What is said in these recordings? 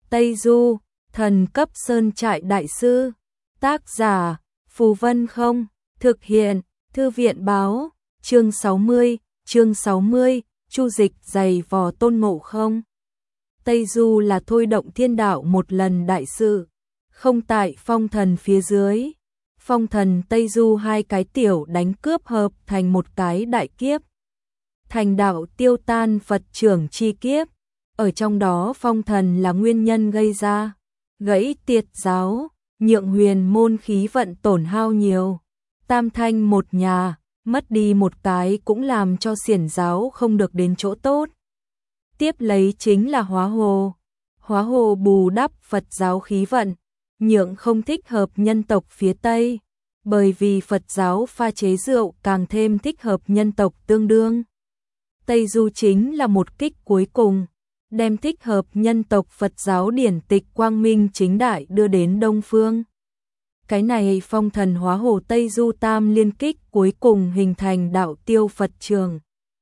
Tây Du, thần cấp sơn trại đại sư. Tác giả, Phù Vân Không. Thực hiện, Thư viện Báo. Chương 60, Chu Dịch giày vò Tôn Ngộ Không. Tây Du là thôi động thiên đạo một lần đại sự, không tại phong thần phía dưới. Phong thần Tây Du hai cái tiểu đánh cướp hợp thành một cái đại kiếp. Thành đạo tiêu tan Phật trưởng chi kiếp. Ở trong đó phong thần là nguyên nhân gây ra gãy tiệt giáo, nhượng huyền môn khí vận tổn hao nhiều. Tam thanh một nhà, mất đi một cái cũng làm cho xiển giáo không được đến chỗ tốt. Tiếp lấy chính là hóa hồ. Hóa hồ bù đắp Phật giáo khí vận, nhượng không thích hợp nhân tộc phía Tây, bởi vì Phật giáo pha chế rượu càng thêm thích hợp nhân tộc tương đương. Tây Du chính là một kích cuối cùng, đem thích hợp nhân tộc Phật giáo điển tịch quang minh chính đại đưa đến Đông Phương. Cái này phong thần hóa hồ Tây Du tam liên kích cuối cùng hình thành đạo tiêu Phật trường.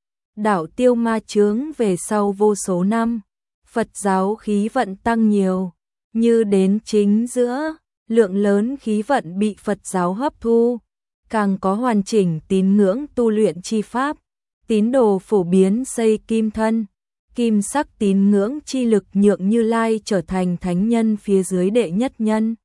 Đạo tiêu ma chướng về sau vô số năm, Phật giáo khí vận tăng nhiều, như đến chính giữa, lượng lớn khí vận bị Phật giáo hấp thu, càng có hoàn chỉnh tín ngưỡng tu luyện chi pháp, tín đồ phổ biến xây kim thân, kim sắc tín ngưỡng chi lực nhượng Như Lai trở thành thánh nhân phía dưới đệ nhất nhân.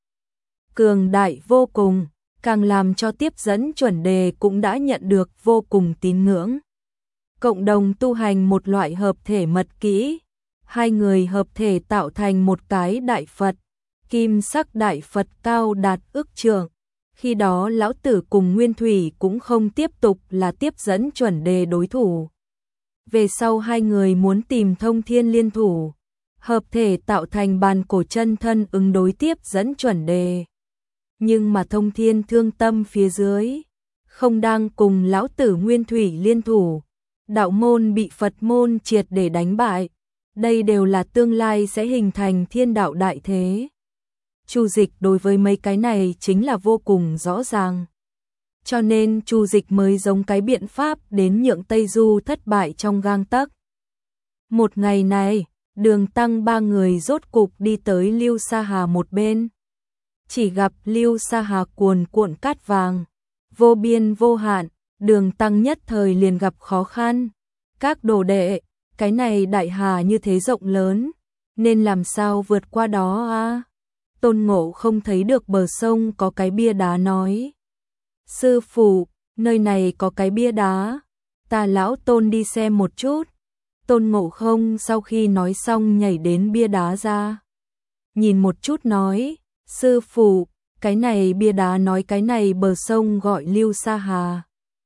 Cường đại vô cùng, càng làm cho tiếp dẫn chuẩn đề cũng đã nhận được vô cùng tín ngưỡng. Cộng đồng tu hành một loại hợp thể mật kỹ, hai người hợp thể tạo thành một cái đại Phật, kim sắc đại Phật cao đạt ức trượng. Khi đó lão tử cùng Nguyên Thủy cũng không tiếp tục là tiếp dẫn chuẩn đề đối thủ. Về sau hai người muốn tìm thông thiên liên thủ, hợp thể tạo thành bàn cổ chân thân ứng đối tiếp dẫn chuẩn đề. Nhưng mà thông thiên thương tâm phía dưới, không đang cùng lão tử Nguyên Thủy liên thủ, đạo môn bị Phật môn triệt để đánh bại. Đây đều là tương lai sẽ hình thành thiên đạo đại thế. Chu Dịch đối với mấy cái này chính là vô cùng rõ ràng. Cho nên Chu Dịch mới giống cái biện pháp đến nhượng Tây Du thất bại trong gang tấc. Một ngày này, Đường Tăng ba người rốt cục đi tới Lưu Sa Hà một bên. Chỉ gặp Lưu Sa Hà cuồn cuộn cát vàng, vô biên vô hạn, Đường Tăng nhất thời liền gặp khó khăn. Các đồ đệ, cái này đại hà như thế rộng lớn, nên làm sao vượt qua đó a? Tôn Ngộ không thấy được bờ sông có cái bia đá nói. Sư phụ, nơi này có cái bia đá, ta lão Tôn đi xem một chút. Tôn Ngộ không sau khi nói xong nhảy đến bia đá ra. Nhìn một chút nói, sư phụ, cái này bia đá nói cái này bờ sông gọi Lưu Sa Hà.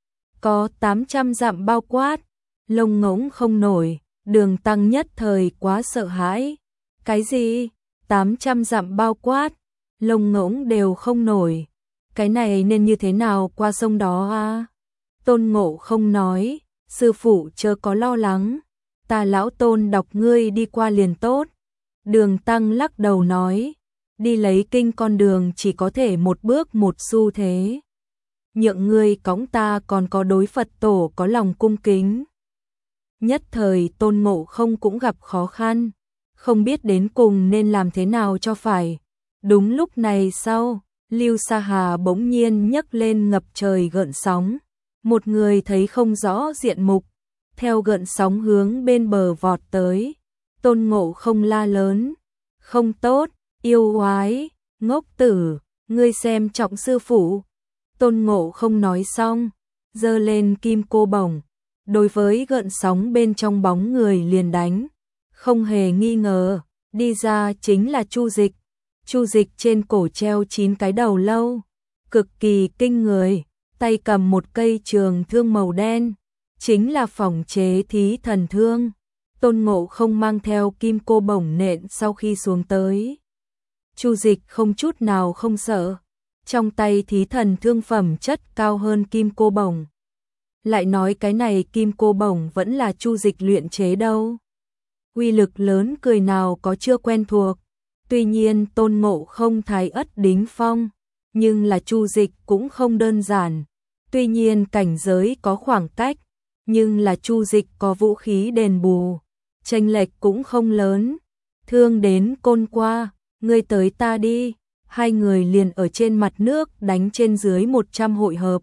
Có 800 dặm bao quát, lông ngỗng không nổi, Đường Tăng nhất thời quá sợ hãi. Cái gì? 800 dặm bao quát, lông ngỗng đều không nổi. Cái này nên như thế nào qua sông đó a? Tôn Ngộ không nói, sư phụ chớ có lo lắng, ta lão Tôn đọc ngươi đi qua liền tốt. Đường Tăng lắc đầu nói, đi lấy kinh con đường chỉ có thể một bước một xu thế. Nhượng ngươi cõng ta còn có đối Phật tổ có lòng cung kính. Nhất thời Tôn Ngộ không cũng gặp khó khăn, không biết đến cùng nên làm thế nào cho phải. Đúng lúc này sau, Lưu Sa Hà bỗng nhiên nhấc lên ngập trời gợn sóng. Một người thấy không rõ diện mục, theo gợn sóng hướng bên bờ vọt tới. Tôn Ngộ không la lớn, không tốt, yêu oái, ngốc tử, ngươi xem trọng sư phụ. Tôn Ngộ không nói xong, giơ lên kim cô bổng, đối với gợn sóng bên trong bóng người liền đánh. Không hề nghi ngờ, đi ra chính là Chu Dịch. Chu Dịch trên cổ treo 9 cái đầu lâu, cực kỳ kinh người, tay cầm một cây trường thương màu đen, chính là phỏng chế thí thần thương. Tôn Ngộ không mang theo kim cô bổng nện sau khi xuống tới. Chu Dịch không chút nào không sợ, trong tay thí thần thương phẩm chất cao hơn kim cô bổng. Lại nói cái này kim cô bổng vẫn là Chu Dịch luyện chế đâu. Uy lực lớn cười nào có chưa quen thuộc. Tuy nhiên Tôn Ngộ không thái ất đính phong, nhưng là Chu Dịch cũng không đơn giản. Tuy nhiên cảnh giới có khoảng cách, nhưng là Chu Dịch có vũ khí đền bù, chênh lệch cũng không lớn. thương đến côn qua, ngươi tới ta đi. Hai người liền ở trên mặt nước đánh trên dưới 100 hội hợp.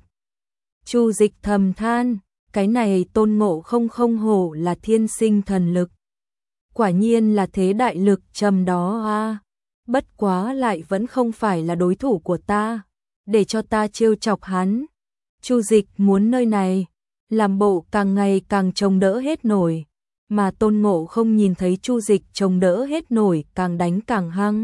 Chu Dịch thầm than, cái này Tôn Ngộ không hổ là thiên sinh thần lực. Quả nhiên là thế đại lực trầm đó a. Bất quá lại vẫn không phải là đối thủ của ta, để cho ta trêu chọc hắn. Chu Dịch muốn nơi này, làm bộ càng ngày càng chống đỡ hết nổi, mà Tôn Ngộ không nhìn thấy Chu Dịch chống đỡ hết nổi càng đánh càng hăng.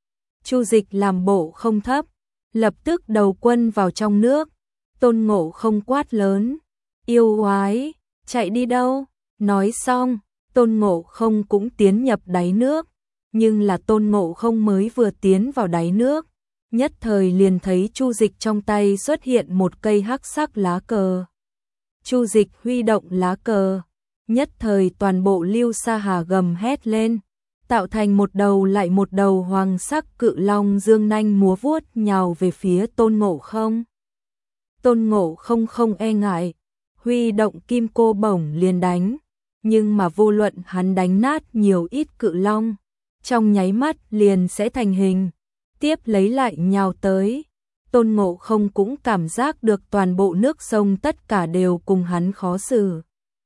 Chu Dịch làm bộ không thấp, lập tức đầu quân vào trong nước. Tôn Ngộ không quát lớn, yêu quái, chạy đi đâu? Nói xong, Tôn Ngộ không cũng tiến nhập đáy nước, nhưng là Tôn Ngộ không mới vừa tiến vào đáy nước, nhất thời liền thấy Chu Dịch trong tay xuất hiện một cây hắc sắc lá cờ. Chu Dịch huy động lá cờ, nhất thời toàn bộ Lưu Sa Hà gầm hét lên, tạo thành một đầu lại một đầu hoàng sắc cự long dương nanh múa vuốt nhào về phía Tôn Ngộ không. Tôn Ngộ không không e ngại, huy động kim cô bổng liền đánh, nhưng mà vô luận hắn đánh nát nhiều ít cự long, trong nháy mắt liền sẽ thành hình, tiếp lấy lại nhào tới. Tôn Ngộ không cũng cảm giác được toàn bộ nước sông tất cả đều cùng hắn khó xử.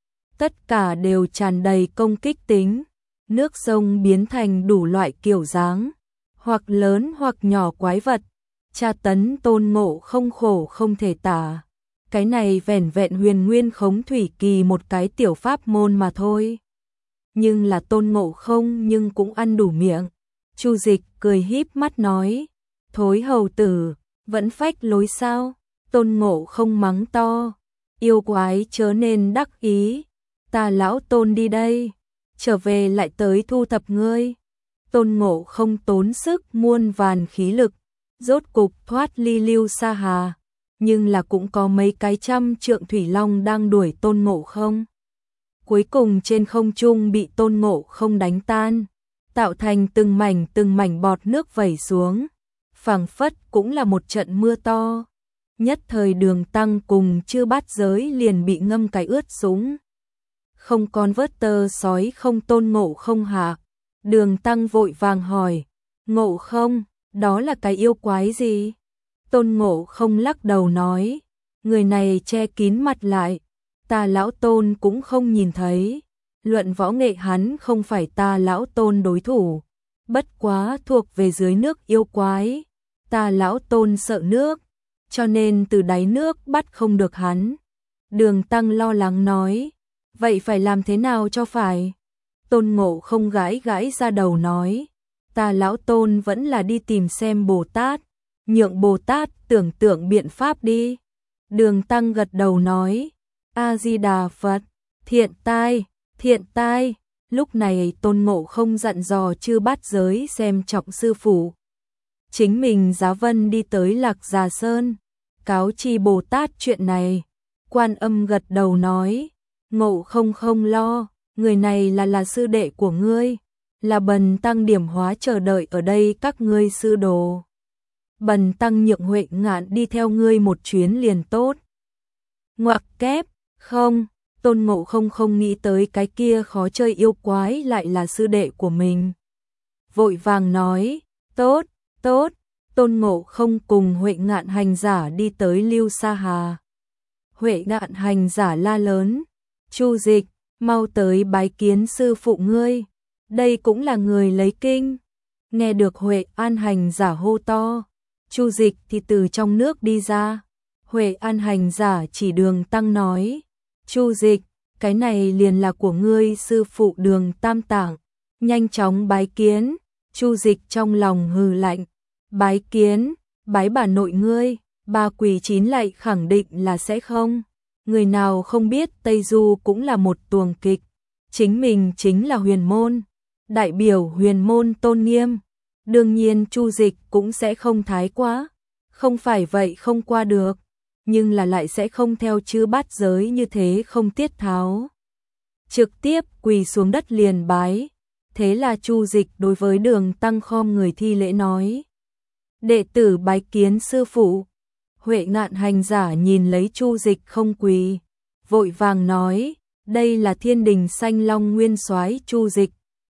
Tất cả đều tràn đầy công kích tính, nước sông biến thành đủ loại kiểu dáng, hoặc lớn hoặc nhỏ quái vật, tra tấn Tôn Ngộ không khổ không thể tả. Cái này vẻn vẹn huyền nguyên khống thủy kỳ một cái tiểu pháp môn mà thôi. Nhưng là Tôn Ngộ không nhưng cũng ăn đủ miệng. Chu Dịch cười híp mắt nói, thối hầu tử, vẫn phách lối sao? Tôn Ngộ không mắng to, yêu quái chớ nên đắc ý, ta lão Tôn đi đây, trở về lại tới thu thập ngươi. Tôn Ngộ không tốn sức muôn vàn khí lực, rốt cục thoát ly Lưu Sa Hà, nhưng là cũng có mấy cái trăm trượng thủy long đang đuổi Tôn Ngộ không. Cuối cùng trên không trung bị Tôn Ngộ không đánh tan, tạo thành từng mảnh bọt nước vẩy xuống, phảng phất cũng là một trận mưa to. Nhất thời Đường Tăng cùng Chư Bát Giới liền bị ngâm cái ướt sũng. Không con vớt tơ sói không Tôn Ngộ không hạ. Đường Tăng vội vàng hỏi, Ngộ không, đó là cái yêu quái gì? Tôn Ngộ không lắc đầu nói, người này che kín mặt lại, ta lão Tôn cũng không nhìn thấy. Luận võ nghệ hắn không phải ta lão Tôn đối thủ, bất quá thuộc về dưới nước yêu quái, ta lão Tôn sợ nước, cho nên từ đáy nước bắt không được hắn. Đường Tăng lo lắng nói, vậy phải làm thế nào cho phải? Tôn Ngộ không gãi gãi ra đầu nói, ta lão Tôn vẫn là đi tìm xem Bồ Tát, nhượng Bồ Tát tưởng tượng biện pháp đi. Đường Tăng gật đầu nói, A-di-đà Phật, thiện tai. Lúc này Tôn Ngộ không dặn dò Chư Bát Giới xem trọng sư phụ. Chính mình giá vân đi tới Lạc Già Sơn, cáo chi Bồ Tát chuyện này. Quan Âm gật đầu nói, Ngộ không không lo, người này là sư đệ của ngươi, là Bần Tăng điểm hóa chờ đợi ở đây các ngươi sư đồ. Bần Tăng nhượng Huệ Ngạn đi theo ngươi một chuyến liền tốt. Ngoặc kép, không, Tôn Ngộ không không nghĩ tới cái kia khó chơi yêu quái lại là sư đệ của mình. Vội vàng nói, tốt. Tôn Ngộ không cùng Huệ Ngạn hành giả đi tới Lưu Sa Hà. Huệ Ngạn hành giả la lớn, Chu Dịch, mau tới bái kiến sư phụ ngươi, đây cũng là người lấy kinh. Nghe được Huệ An hành giả hô to, Chu Dịch thì từ trong nước đi ra. Huệ An hành giả chỉ Đường Tăng nói, Chu Dịch, cái này liền là của ngươi sư phụ Đường Tam Tạng, nhanh chóng bái kiến. Chu Dịch trong lòng hừ lạnh, bái kiến, bái bà nội ngươi, ba quỳ chín lạy khẳng định là sẽ không. Người nào không biết Tây Du cũng là một tuồng kịch, chính mình chính là huyền môn, đại biểu huyền môn tôn nghiêm, đương nhiên Chu Dịch cũng sẽ không thái quá, không phải vậy không qua được, nhưng là lại sẽ không theo Chư Bát Giới như thế không tiết tháo. Trực tiếp quỳ xuống đất liền bái, thế là Chu Dịch đối với Đường Tăng khom người thi lễ nói, đệ tử bái kiến sư phụ. Huệ Ngạn hành giả nhìn lấy Chu Dịch không quỳ, vội vàng nói, đây là Thiên Đình Sanh Long Nguyên Soái Chu Dịch,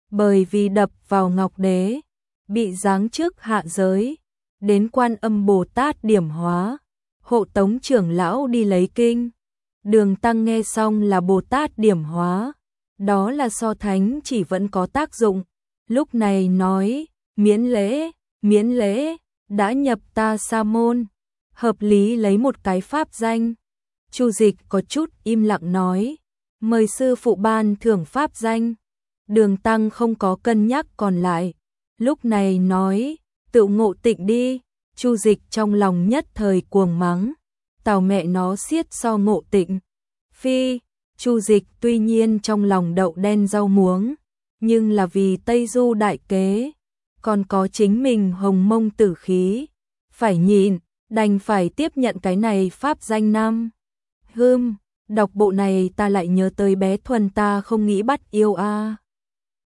bởi vì đập vào Ngọc Đế, bị giáng chức hạ giới, đến Quan Âm Bồ Tát điểm hóa, hộ tống trưởng lão đi lấy kinh. Đường Tăng nghe xong là Bồ Tát điểm hóa, đó là so thánh chỉ vẫn có tác dụng, lúc này nói, miễn lễ, đã nhập ta sa môn, hợp lý lấy một cái pháp danh. Chu Dịch có chút im lặng nói, mời sư phụ ban thưởng pháp danh. Đường Tăng không có cân nhắc còn lại, lúc này nói, tự ngộ tịnh đi. Chu Dịch trong lòng nhất thời cuồng mắng, tào mẹ nó xiết so ngộ tịnh. Phi, Chu Dịch tuy nhiên trong lòng đậu đen rau muống, nhưng là vì Tây Du đại kế, còn có chính mình hồng mông tử khí, phải nhịn, đành phải tiếp nhận cái này pháp danh năm. Đọc bộ này ta lại nhớ tới bé Thuần ta không nghĩ bắt yêu a.